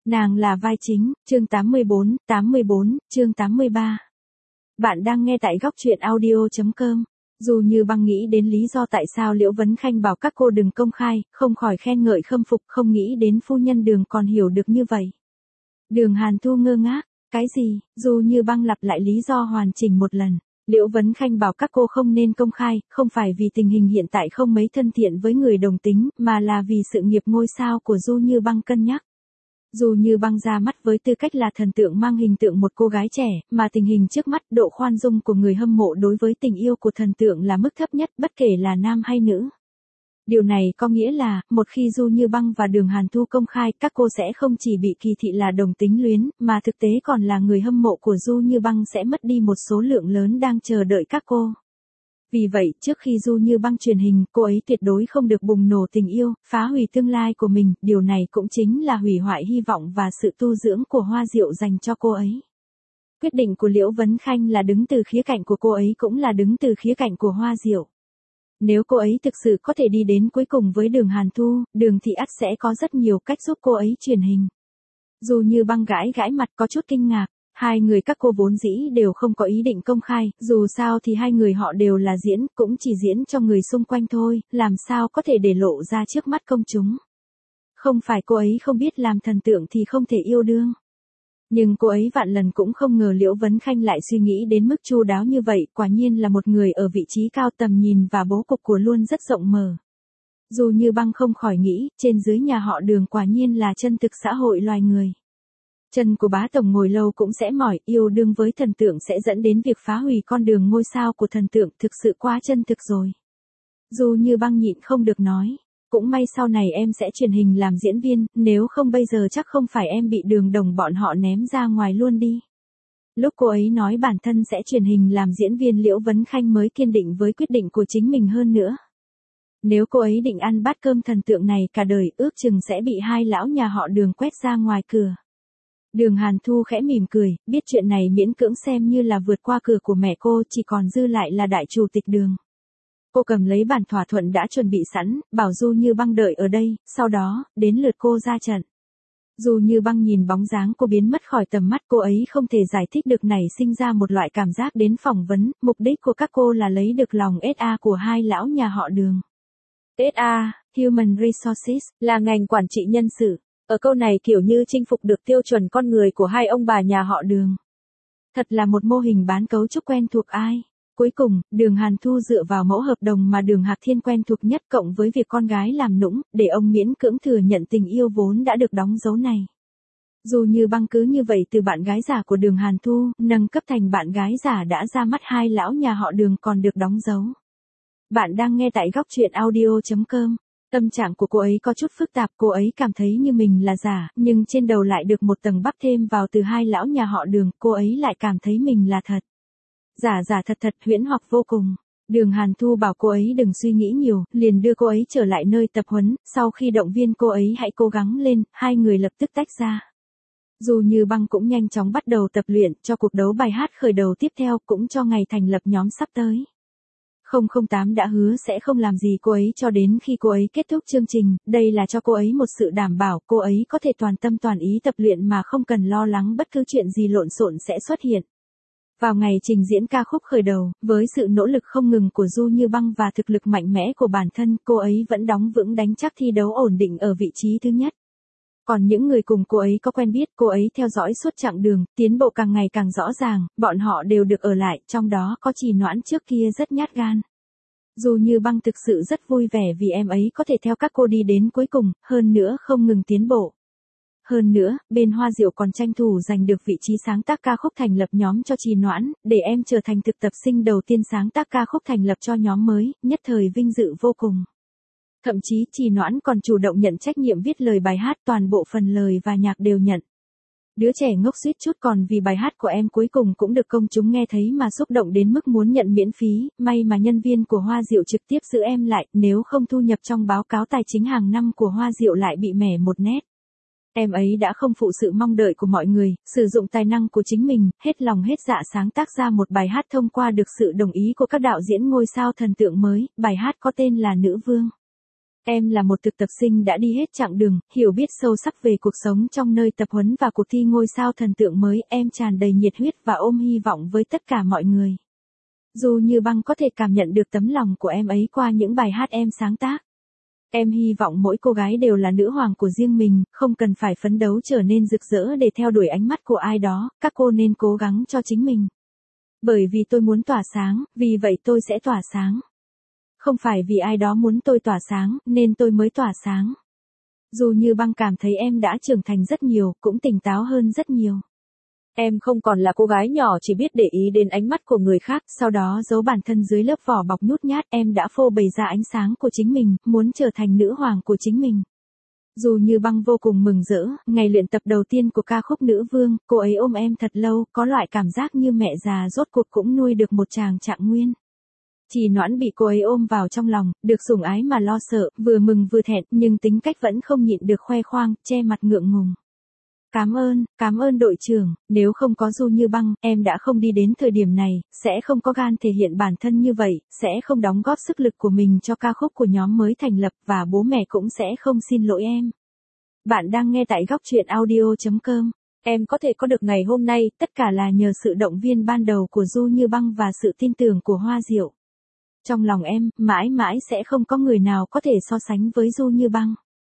Nàng là vai chính, chương 84, chương 83. Bạn đang nghe tại góc truyện audio.com. Dù Như Băng nghĩ đến lý do tại sao Liễu Vấn Khanh bảo các cô đừng công khai, không khỏi khen ngợi khâm phục, không nghĩ đến phu nhân Đường còn hiểu được như vậy. Đường Hàn Thu ngơ ngác, cái gì? Dù Như Băng lặp lại lý do hoàn chỉnh một lần. Liễu Vấn Khanh bảo các cô không nên công khai, không phải vì tình hình hiện tại không mấy thân thiện với người đồng tính, mà là vì sự nghiệp ngôi sao của Du Như Băng cân nhắc. Dù Như Băng ra mắt với tư cách là thần tượng mang hình tượng một cô gái trẻ, mà tình hình trước mắt, độ khoan dung của người hâm mộ đối với tình yêu của thần tượng là mức thấp nhất, bất kể là nam hay nữ. Điều này có nghĩa là, một khi Du Như Băng và Đường Hàn Thu công khai, các cô sẽ không chỉ bị kỳ thị là đồng tính luyến, mà thực tế còn là người hâm mộ của Du Như Băng sẽ mất đi một số lượng lớn đang chờ đợi các cô. Vì vậy, trước khi Du Như Băng truyền hình, cô ấy tuyệt đối không được bùng nổ tình yêu, phá hủy tương lai của mình, điều này cũng chính là hủy hoại hy vọng và sự tu dưỡng của Hoa Diệu dành cho cô ấy. Quyết định của Liễu Vấn Khanh là đứng từ khía cạnh của cô ấy cũng là đứng từ khía cạnh của Hoa Diệu. Nếu cô ấy thực sự có thể đi đến cuối cùng với Đường Hàn Thu, Đường thì ắt sẽ có rất nhiều cách giúp cô ấy truyền hình. Dù Như Băng gãi mặt có chút kinh ngạc. Hai người các cô vốn dĩ đều không có ý định công khai, dù sao thì hai người họ đều là diễn, cũng chỉ diễn cho người xung quanh thôi, làm sao có thể để lộ ra trước mắt công chúng. Không phải cô ấy không biết làm thần tượng thì không thể yêu đương. Nhưng cô ấy vạn lần cũng không ngờ Liễu Vấn Khanh lại suy nghĩ đến mức chu đáo như vậy, quả nhiên là một người ở vị trí cao tầm nhìn và bố cục của luôn rất rộng mở. Dù Như Băng không khỏi nghĩ, trên dưới nhà họ Đường quả nhiên là chân thực xã hội loài người. Chân của bá tổng ngồi lâu cũng sẽ mỏi, yêu đương với thần tượng sẽ dẫn đến việc phá hủy con đường ngôi sao của thần tượng, thực sự quá chân thực rồi. Dù Như Băng nhịn không được nói, cũng may sau này em sẽ truyền hình làm diễn viên, nếu không bây giờ chắc không phải em bị Đường Đồng bọn họ ném ra ngoài luôn đi. Lúc cô ấy nói bản thân sẽ truyền hình làm diễn viên, Liễu Vấn Khanh mới kiên định với quyết định của chính mình hơn nữa. Nếu cô ấy định ăn bát cơm thần tượng này cả đời, ước chừng sẽ bị hai lão nhà họ Đường quét ra ngoài cửa. Đường Hàn Thu khẽ mỉm cười, biết chuyện này miễn cưỡng xem như là vượt qua cửa của mẹ cô, chỉ còn dư lại là đại chủ tịch Đường. Cô cầm lấy bản thỏa thuận đã chuẩn bị sẵn, bảo Du Như Băng đợi ở đây, sau đó, đến lượt cô ra trận. Dù Như Băng nhìn bóng dáng cô biến mất khỏi tầm mắt, cô ấy không thể giải thích được nảy sinh ra một loại cảm giác đến phỏng vấn, mục đích của các cô là lấy được lòng SA của hai lão nhà họ Đường. SA, Human Resources, là ngành quản trị nhân sự. Ở câu này kiểu như chinh phục được tiêu chuẩn con người của hai ông bà nhà họ Đường. Thật là một mô hình bán cấu trúc quen thuộc ai. Cuối cùng, Đường Hàn Thu dựa vào mẫu hợp đồng mà Đường Hạc Thiên quen thuộc nhất cộng với việc con gái làm nũng, để ông miễn cưỡng thừa nhận tình yêu vốn đã được đóng dấu này. Dù Như Băng cứ như vậy từ bạn gái giả của Đường Hàn Thu, nâng cấp thành bạn gái giả đã ra mắt hai lão nhà họ Đường còn được đóng dấu. Bạn đang nghe tại góc truyện audio.com. Tâm trạng của cô ấy có chút phức tạp, cô ấy cảm thấy như mình là giả, nhưng trên đầu lại được một tầng bắp thêm vào từ hai lão nhà họ Đường, cô ấy lại cảm thấy mình là thật. Giả thật huyễn hoặc vô cùng. Đường Hàn Thu bảo cô ấy đừng suy nghĩ nhiều, liền đưa cô ấy trở lại nơi tập huấn, sau khi động viên cô ấy hãy cố gắng lên, hai người lập tức tách ra. Dù Như Băng cũng nhanh chóng bắt đầu tập luyện cho cuộc đấu bài hát khởi đầu tiếp theo, cũng cho ngày thành lập nhóm sắp tới. 008 đã hứa sẽ không làm gì cô ấy cho đến khi cô ấy kết thúc chương trình, đây là cho cô ấy một sự đảm bảo cô ấy có thể toàn tâm toàn ý tập luyện mà không cần lo lắng bất cứ chuyện gì lộn xộn sẽ xuất hiện. Vào ngày trình diễn ca khúc khởi đầu, với sự nỗ lực không ngừng của Du Như Băng và thực lực mạnh mẽ của bản thân, cô ấy vẫn đóng vững đánh chắc thi đấu ổn định ở vị trí thứ nhất. Còn những người cùng cô ấy có quen biết cô ấy theo dõi suốt chặng đường, tiến bộ càng ngày càng rõ ràng, bọn họ đều được ở lại, trong đó có Trì Noãn trước kia rất nhát gan. Dù Như Băng thực sự rất vui vẻ vì em ấy có thể theo các cô đi đến cuối cùng, hơn nữa không ngừng tiến bộ. Hơn nữa, bên Hoa Diệu còn tranh thủ giành được vị trí sáng tác ca khúc thành lập nhóm cho Trì Noãn, để em trở thành thực tập sinh đầu tiên sáng tác ca khúc thành lập cho nhóm mới, nhất thời vinh dự vô cùng. Thậm chí Trì Noãn còn chủ động nhận trách nhiệm viết lời bài hát, toàn bộ phần lời và nhạc đều nhận. Đứa trẻ ngốc suýt chút còn vì bài hát của em cuối cùng cũng được công chúng nghe thấy mà xúc động đến mức muốn nhận miễn phí, may mà nhân viên của Hoa Diệu trực tiếp giữ em lại, nếu không thu nhập trong báo cáo tài chính hàng năm của Hoa Diệu lại bị mẻ một nét. Em ấy đã không phụ sự mong đợi của mọi người, sử dụng tài năng của chính mình, hết lòng hết dạ sáng tác ra một bài hát thông qua được sự đồng ý của các đạo diễn ngôi sao thần tượng mới, bài hát có tên là Nữ Vương. Em là một thực tập sinh đã đi hết chặng đường, hiểu biết sâu sắc về cuộc sống trong nơi tập huấn và cuộc thi ngôi sao thần tượng mới. Em tràn đầy nhiệt huyết và ôm hy vọng với tất cả mọi người. Du Như Băng có thể cảm nhận được tấm lòng của em ấy qua những bài hát em sáng tác. Em hy vọng mỗi cô gái đều là nữ hoàng của riêng mình, không cần phải phấn đấu trở nên rực rỡ để theo đuổi ánh mắt của ai đó, các cô nên cố gắng cho chính mình. Bởi vì tôi muốn tỏa sáng, vì vậy tôi sẽ tỏa sáng. Không phải vì ai đó muốn tôi tỏa sáng, nên tôi mới tỏa sáng. Du Như Băng cảm thấy em đã trưởng thành rất nhiều, cũng tỉnh táo hơn rất nhiều. Em không còn là cô gái nhỏ chỉ biết để ý đến ánh mắt của người khác, sau đó giấu bản thân dưới lớp vỏ bọc nhút nhát. Em đã phô bày ra ánh sáng của chính mình, muốn trở thành nữ hoàng của chính mình. Du Như Băng vô cùng mừng rỡ, ngày luyện tập đầu tiên của ca khúc Nữ Vương, cô ấy ôm em thật lâu, có loại cảm giác như mẹ già rốt cuộc cũng nuôi được một chàng trạng nguyên. Chỉ Noãn bị cô ấy ôm vào trong lòng, được sủng ái mà lo sợ, vừa mừng vừa thẹn, nhưng tính cách vẫn không nhịn được khoe khoang, che mặt ngượng ngùng. Cảm ơn đội trưởng, nếu không có Du Như Băng, em đã không đi đến thời điểm này, sẽ không có gan thể hiện bản thân như vậy, sẽ không đóng góp sức lực của mình cho ca khúc của nhóm mới thành lập và bố mẹ cũng sẽ không xin lỗi em. Bạn đang nghe tại góc truyện audio.com. Em có thể có được ngày hôm nay, tất cả là nhờ sự động viên ban đầu của Du Như Băng và sự tin tưởng của Hoa Diệu. Trong lòng em, mãi mãi sẽ không có người nào có thể so sánh với Du Như Băng.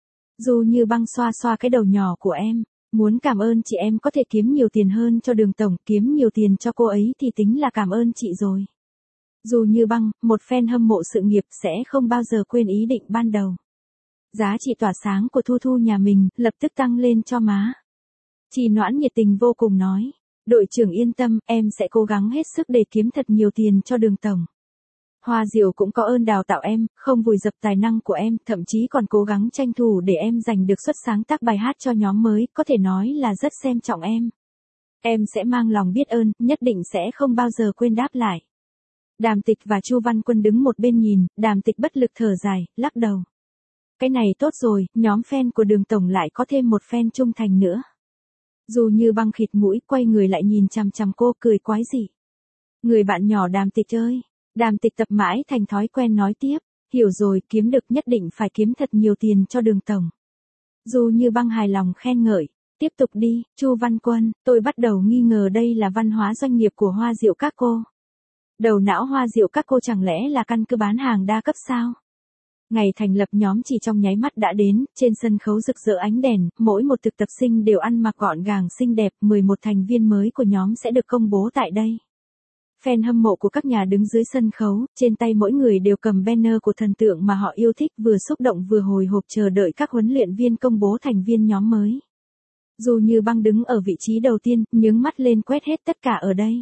Du Như Băng xoa xoa cái đầu nhỏ của em. Muốn cảm ơn chị em có thể kiếm nhiều tiền hơn cho Đường tổng, kiếm nhiều tiền cho cô ấy thì tính là cảm ơn chị rồi. Du Như Băng, một fan hâm mộ sự nghiệp sẽ không bao giờ quên ý định ban đầu. Giá trị tỏa sáng của Thu Thu nhà mình, lập tức tăng lên cho má. Chị Noãn nhiệt tình vô cùng nói. Đội trưởng yên tâm, em sẽ cố gắng hết sức để kiếm thật nhiều tiền cho Đường tổng. Hoa Diệu cũng có ơn đào tạo em, không vùi dập tài năng của em, thậm chí còn cố gắng tranh thủ để em giành được suất sáng tác bài hát cho nhóm mới, có thể nói là rất xem trọng em. Em sẽ mang lòng biết ơn, nhất định sẽ không bao giờ quên đáp lại. Đàm Tịch và Chu Văn Quân đứng một bên nhìn, Đàm Tịch bất lực thở dài, lắc đầu. Cái này tốt rồi, nhóm fan của Đường tổng lại có thêm một fan trung thành nữa. Du Như Băng khịt mũi, quay người lại nhìn chằm chằm cô, cười quái dị. Người bạn nhỏ Đàm Tịch ơi. Đàm Tịch tập mãi thành thói quen nói tiếp, hiểu rồi, kiếm được nhất định phải kiếm thật nhiều tiền cho Đường tổng. Du Như Băng hài lòng khen ngợi, tiếp tục đi, Chu Văn Quân, tôi bắt đầu nghi ngờ đây là văn hóa doanh nghiệp của Hoa Diệu các cô. Đầu não Hoa Diệu các cô chẳng lẽ là căn cứ bán hàng đa cấp sao? Ngày thành lập nhóm chỉ trong nháy mắt đã đến, trên sân khấu rực rỡ ánh đèn, mỗi một thực tập sinh đều ăn mặc gọn gàng xinh đẹp, 11 thành viên mới của nhóm sẽ được công bố tại đây. Fan hâm mộ của các nhà đứng dưới sân khấu, trên tay mỗi người đều cầm banner của thần tượng mà họ yêu thích, vừa xúc động vừa hồi hộp chờ đợi các huấn luyện viên công bố thành viên nhóm mới. Du Như Băng đứng ở vị trí đầu tiên, nhướng mắt lên quét hết tất cả ở đây.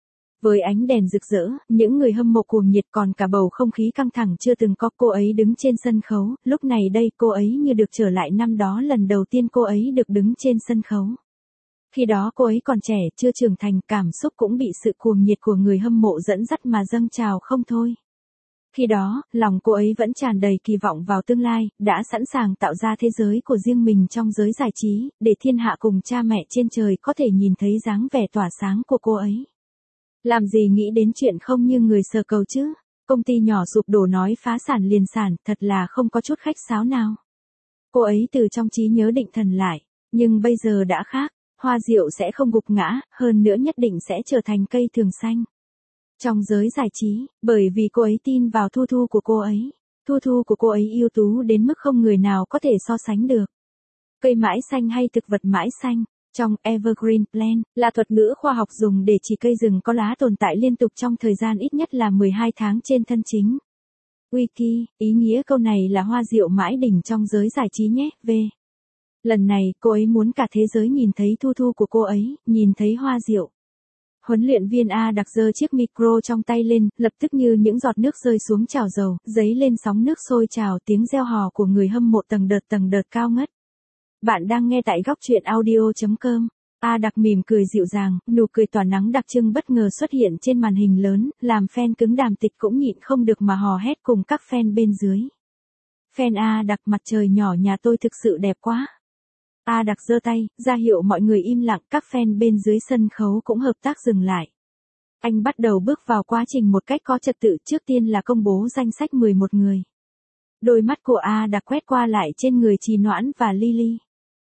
Với ánh đèn rực rỡ, những người hâm mộ cuồng nhiệt, còn cả bầu không khí căng thẳng chưa từng có. Cô ấy đứng trên sân khấu, lúc này đây cô ấy như được trở lại năm đó lần đầu tiên cô ấy được đứng trên sân khấu. Khi đó cô ấy còn trẻ, chưa trưởng thành, cảm xúc cũng bị sự cuồng nhiệt của người hâm mộ dẫn dắt mà dâng trào không thôi. Khi đó, lòng cô ấy vẫn tràn đầy kỳ vọng vào tương lai, đã sẵn sàng tạo ra thế giới của riêng mình trong giới giải trí, để thiên hạ cùng cha mẹ trên trời có thể nhìn thấy dáng vẻ tỏa sáng của cô ấy. Làm gì nghĩ đến chuyện không như người sờ cầu chứ, công ty nhỏ sụp đổ nói phá sản liền sản, thật là không có chút khách sáo nào. Cô ấy từ trong trí nhớ định thần lại, nhưng bây giờ đã khác. Hoa Diệu sẽ không gục ngã, hơn nữa nhất định sẽ trở thành cây thường xanh. Trong giới giải trí, bởi vì cô ấy tin vào Thu Thu của cô ấy. Thu Thu của cô ấy ưu tú đến mức không người nào có thể so sánh được. Cây mãi xanh hay thực vật mãi xanh, trong Evergreen Plant, là thuật ngữ khoa học dùng để chỉ cây rừng có lá tồn tại liên tục trong thời gian ít nhất là 12 tháng trên thân chính. Wiki, ý nghĩa câu này là Hoa Diệu mãi đỉnh trong giới giải trí nhé, V. Lần này, cô ấy muốn cả thế giới nhìn thấy Thu Thu của cô ấy, nhìn thấy Hoa Diệu. Huấn luyện viên A Đặc giơ chiếc micro trong tay lên, lập tức như những giọt nước rơi xuống chảo dầu, dấy lên sóng nước sôi trào, tiếng reo hò của người hâm mộ tầng đợt cao ngất. Bạn đang nghe tại góc truyện audio.com. A Đặc mỉm cười dịu dàng, nụ cười tỏa nắng đặc trưng bất ngờ xuất hiện trên màn hình lớn, làm fan cứng Đàm Tịch cũng nhịn không được mà hò hét cùng các fan bên dưới. Fan A Đặc, mặt trời nhỏ nhà tôi thực sự đẹp quá. A Đặc giơ tay, ra hiệu mọi người im lặng, các fan bên dưới sân khấu cũng hợp tác dừng lại. Anh bắt đầu bước vào quá trình một cách có trật tự, trước tiên là công bố danh sách 11 người. Đôi mắt của A đã quét qua lại trên người Trì Noãn và Lily.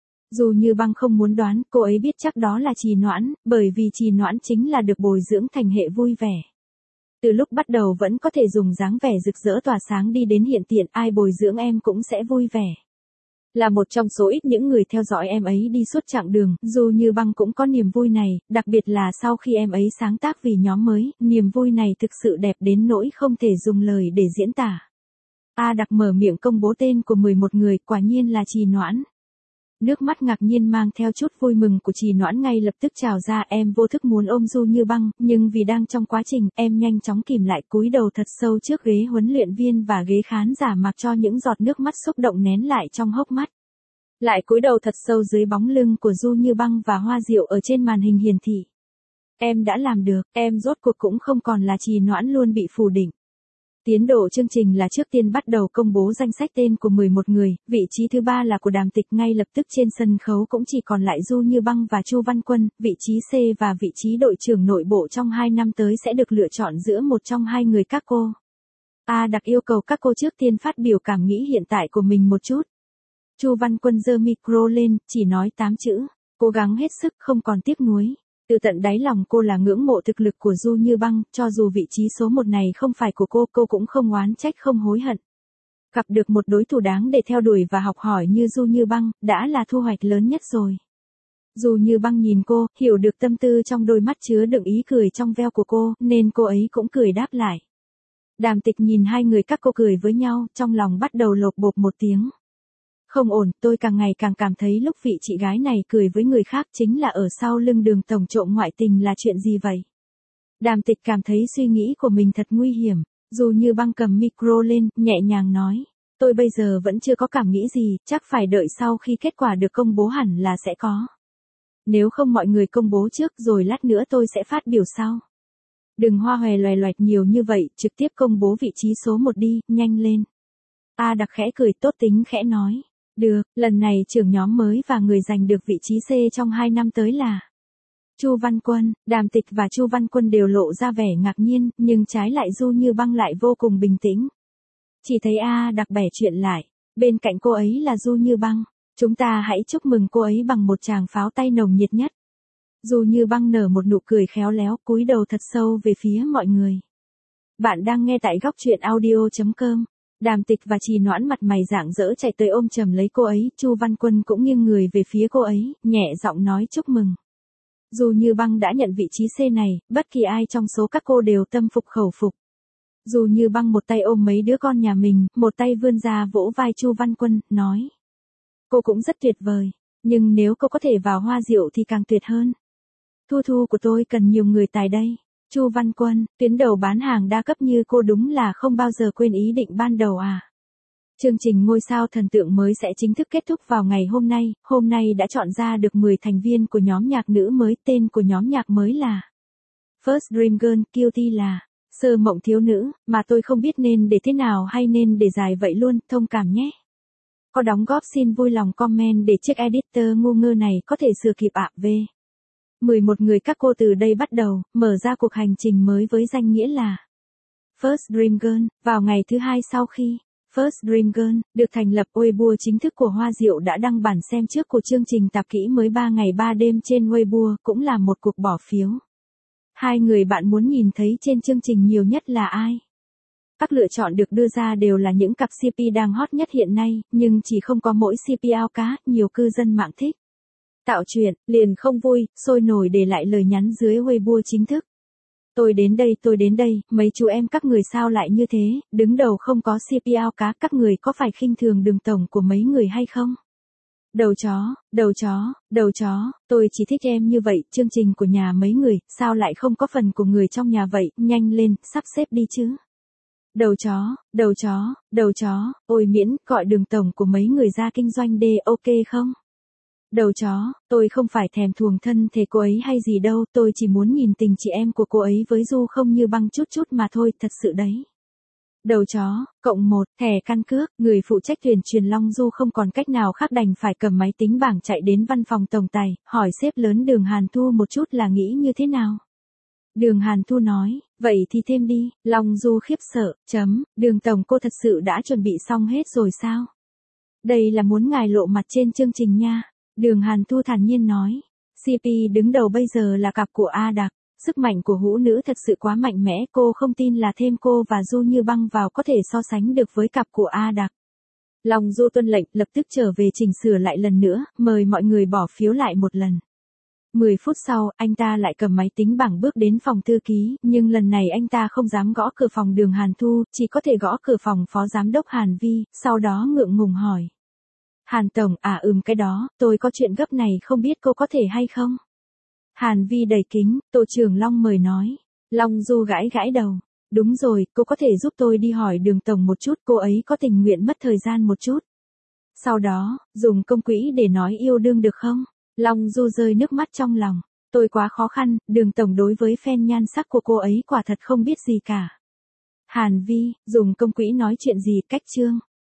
Dù Như Băng không muốn đoán, cô ấy biết chắc đó là Trì Noãn, bởi vì Trì Noãn chính là được bồi dưỡng thành hệ vui vẻ. Từ lúc bắt đầu vẫn có thể dùng dáng vẻ rực rỡ tỏa sáng đi đến hiện tiện, ai bồi dưỡng em cũng sẽ vui vẻ. Là một trong số ít những người theo dõi em ấy đi suốt chặng đường, dù Như Băng cũng có niềm vui này, đặc biệt là sau khi em ấy sáng tác vì nhóm mới, niềm vui này thực sự đẹp đến nỗi không thể dùng lời để diễn tả. A Đặc mở miệng công bố tên của 11 người, quả nhiên là Trì Noãn. Nước mắt ngạc nhiên mang theo chút vui mừng của Trì Noãn ngay lập tức trào ra, em vô thức muốn ôm Du Như Băng, nhưng vì đang trong quá trình, em nhanh chóng kìm lại, cúi đầu thật sâu trước ghế huấn luyện viên và ghế khán giả mặc cho những giọt nước mắt xúc động nén lại trong hốc mắt. Lại cúi đầu thật sâu dưới bóng lưng của Du Như Băng và Hoa Diệu ở trên màn hình hiển thị. Em đã làm được, em rốt cuộc cũng không còn là Trì Noãn luôn bị phủ định. Tiến độ chương trình là trước tiên bắt đầu công bố danh sách tên của 11 người, vị trí thứ 3 là của Đàm Tịch, ngay lập tức trên sân khấu cũng chỉ còn lại Du Như Băng và Chu Văn Quân, vị trí C và vị trí đội trưởng nội bộ trong 2 năm tới sẽ được lựa chọn giữa một trong hai người các cô. A Đặc yêu cầu các cô trước tiên phát biểu cảm nghĩ hiện tại của mình một chút. Chu Văn Quân giơ micro lên, chỉ nói 8 chữ, cố gắng hết sức, không còn tiếc nuối. Từ tận đáy lòng cô là ngưỡng mộ thực lực của Du Như Băng, cho dù vị trí số 1 này không phải của cô cũng không oán trách không hối hận. Gặp được một đối thủ đáng để theo đuổi và học hỏi như Du Như Băng, đã là thu hoạch lớn nhất rồi. Du Như Băng nhìn cô, hiểu được tâm tư trong đôi mắt chứa đựng ý cười trong veo của cô, nên cô ấy cũng cười đáp lại. Đàm Tịch nhìn hai người các cô cười với nhau, trong lòng bắt đầu lột bột một tiếng. Không ổn, tôi càng ngày càng cảm thấy lúc vị chị gái này cười với người khác chính là ở sau lưng Đường tổng trộm ngoại tình là chuyện gì vậy? Đàm Tịch cảm thấy suy nghĩ của mình thật nguy hiểm, dù Như Băng cầm micro lên, nhẹ nhàng nói. Tôi bây giờ vẫn chưa có cảm nghĩ gì, chắc phải đợi sau khi kết quả được công bố hẳn là sẽ có. Nếu không mọi người công bố trước rồi lát nữa tôi sẽ phát biểu sau. Đừng hoa hòe loè loẹt nhiều như vậy, trực tiếp công bố vị trí số 1 đi, nhanh lên. A Đặc khẽ cười tốt tính khẽ nói. Được, lần này trưởng nhóm mới và người giành được vị trí C trong 2 năm tới là Chu Văn Quân. Đàm Tịch và Chu Văn Quân đều lộ ra vẻ ngạc nhiên, nhưng trái lại Du Như Băng lại vô cùng bình tĩnh. Chỉ thấy A Đặc bẻ chuyện lại, bên cạnh cô ấy là Du Như Băng, chúng ta hãy chúc mừng cô ấy bằng một tràng pháo tay nồng nhiệt nhất. Du Như Băng nở một nụ cười khéo léo, cúi đầu thật sâu về phía mọi người. Bạn đang nghe tại góc truyện audio.com. Đàm Tịch và Trì Noãn mặt mày rạng rỡ chạy tới ôm chầm lấy cô ấy, Chu Văn Quân cũng nghiêng người về phía cô ấy, nhẹ giọng nói chúc mừng. Dù Như Băng đã nhận vị trí C này, bất kỳ ai trong số các cô đều tâm phục khẩu phục. Dù Như Băng một tay ôm mấy đứa con nhà mình, một tay vươn ra vỗ vai Chu Văn Quân, nói. Cô cũng rất tuyệt vời, nhưng nếu cô có thể vào Hoa Diệu thì càng tuyệt hơn. Thu Thu của tôi cần nhiều người tài đây. Chu Văn Quân, tuyến đầu bán hàng đa cấp như cô đúng là không bao giờ quên ý định ban đầu à. Chương trình Ngôi sao thần tượng mới sẽ chính thức kết thúc vào ngày hôm nay đã chọn ra được 10 thành viên của nhóm nhạc nữ mới, tên của nhóm nhạc mới là First Dream Girl, Cutie là Sơ Mộng Thiếu Nữ, mà tôi không biết nên để thế nào hay nên để dài vậy luôn, thông cảm nhé. Có đóng góp xin vui lòng comment để chiếc editor ngu ngơ này có thể sửa kịp ạ. 11 người các cô từ đây bắt đầu, mở ra cuộc hành trình mới với danh nghĩa là First Dream Girl, vào ngày thứ 2 sau khi First Dream Girl được thành lập, Weibo chính thức của Hoa Diệu đã đăng bản xem trước của chương trình tạp kỹ mới 3 ngày 3 đêm trên Weibo, cũng là một cuộc bỏ phiếu. Hai người bạn muốn nhìn thấy trên chương trình nhiều nhất là ai? Các lựa chọn được đưa ra đều là những cặp CP đang hot nhất hiện nay, nhưng chỉ không có mỗi CP ao cá, nhiều cư dân mạng thích. Tạo chuyện, liền không vui, sôi nổi để lại lời nhắn dưới Weibo chính thức. Tôi đến đây, mấy chú em các người sao lại như thế, đứng đầu không có CP ao cá, các người có phải khinh thường Đường tổng của mấy người hay không? Đầu chó, tôi chỉ thích em như vậy, chương trình của nhà mấy người, sao lại không có phần của người trong nhà vậy, nhanh lên, sắp xếp đi chứ. Đầu chó, ôi miễn, gọi Đường tổng của mấy người ra kinh doanh đê, ok không? Đầu chó, tôi không phải thèm thuồng thân thể cô ấy hay gì đâu, tôi chỉ muốn nhìn tình chị em của cô ấy với Du không Như Băng chút mà thôi, thật sự đấy. Đầu chó, cộng 1, thẻ căn cước, người phụ trách thuyền truyền Long Du không còn cách nào khác đành phải cầm máy tính bảng chạy đến văn phòng tổng tài, hỏi sếp lớn Đường Hàn Thu một chút là nghĩ như thế nào. Đường Hàn Thu nói, vậy thì thêm đi, Long Du khiếp sợ, Đường Tổng cô thật sự đã chuẩn bị xong hết rồi sao? Đây là muốn ngài lộ mặt trên chương trình nha. Đường Hàn Thu thản nhiên nói, CP đứng đầu bây giờ là cặp của A Đặc, sức mạnh của hữu nữ thật sự quá mạnh mẽ, cô không tin là thêm cô và Du Như Băng vào có thể so sánh được với cặp của A Đặc. Long Du tuân lệnh, lập tức trở về chỉnh sửa lại lần nữa, mời mọi người bỏ phiếu lại một lần. 10 phút sau, anh ta lại cầm máy tính bảng bước đến phòng thư ký, nhưng lần này anh ta không dám gõ cửa phòng Đường Hàn Thu, chỉ có thể gõ cửa phòng Phó Giám đốc Hàn Vi, sau đó ngượng ngùng hỏi. Hàn Tổng, cái đó, tôi có chuyện gấp này không biết cô có thể hay không? Hàn Vi đầy kính, Tô Trường Long mời nói. Long Du gãi gãi đầu. Đúng rồi, cô có thể giúp tôi đi hỏi Đường Tổng một chút, cô ấy có tình nguyện mất thời gian một chút. Sau đó, dùng công quỹ để nói yêu đương được không? Long Du rơi nước mắt trong lòng. Tôi quá khó khăn, Đường Tổng đối với fan nhan sắc của cô ấy quả thật không biết gì cả. Hàn Vi, dùng công quỹ nói chuyện gì, cách chương.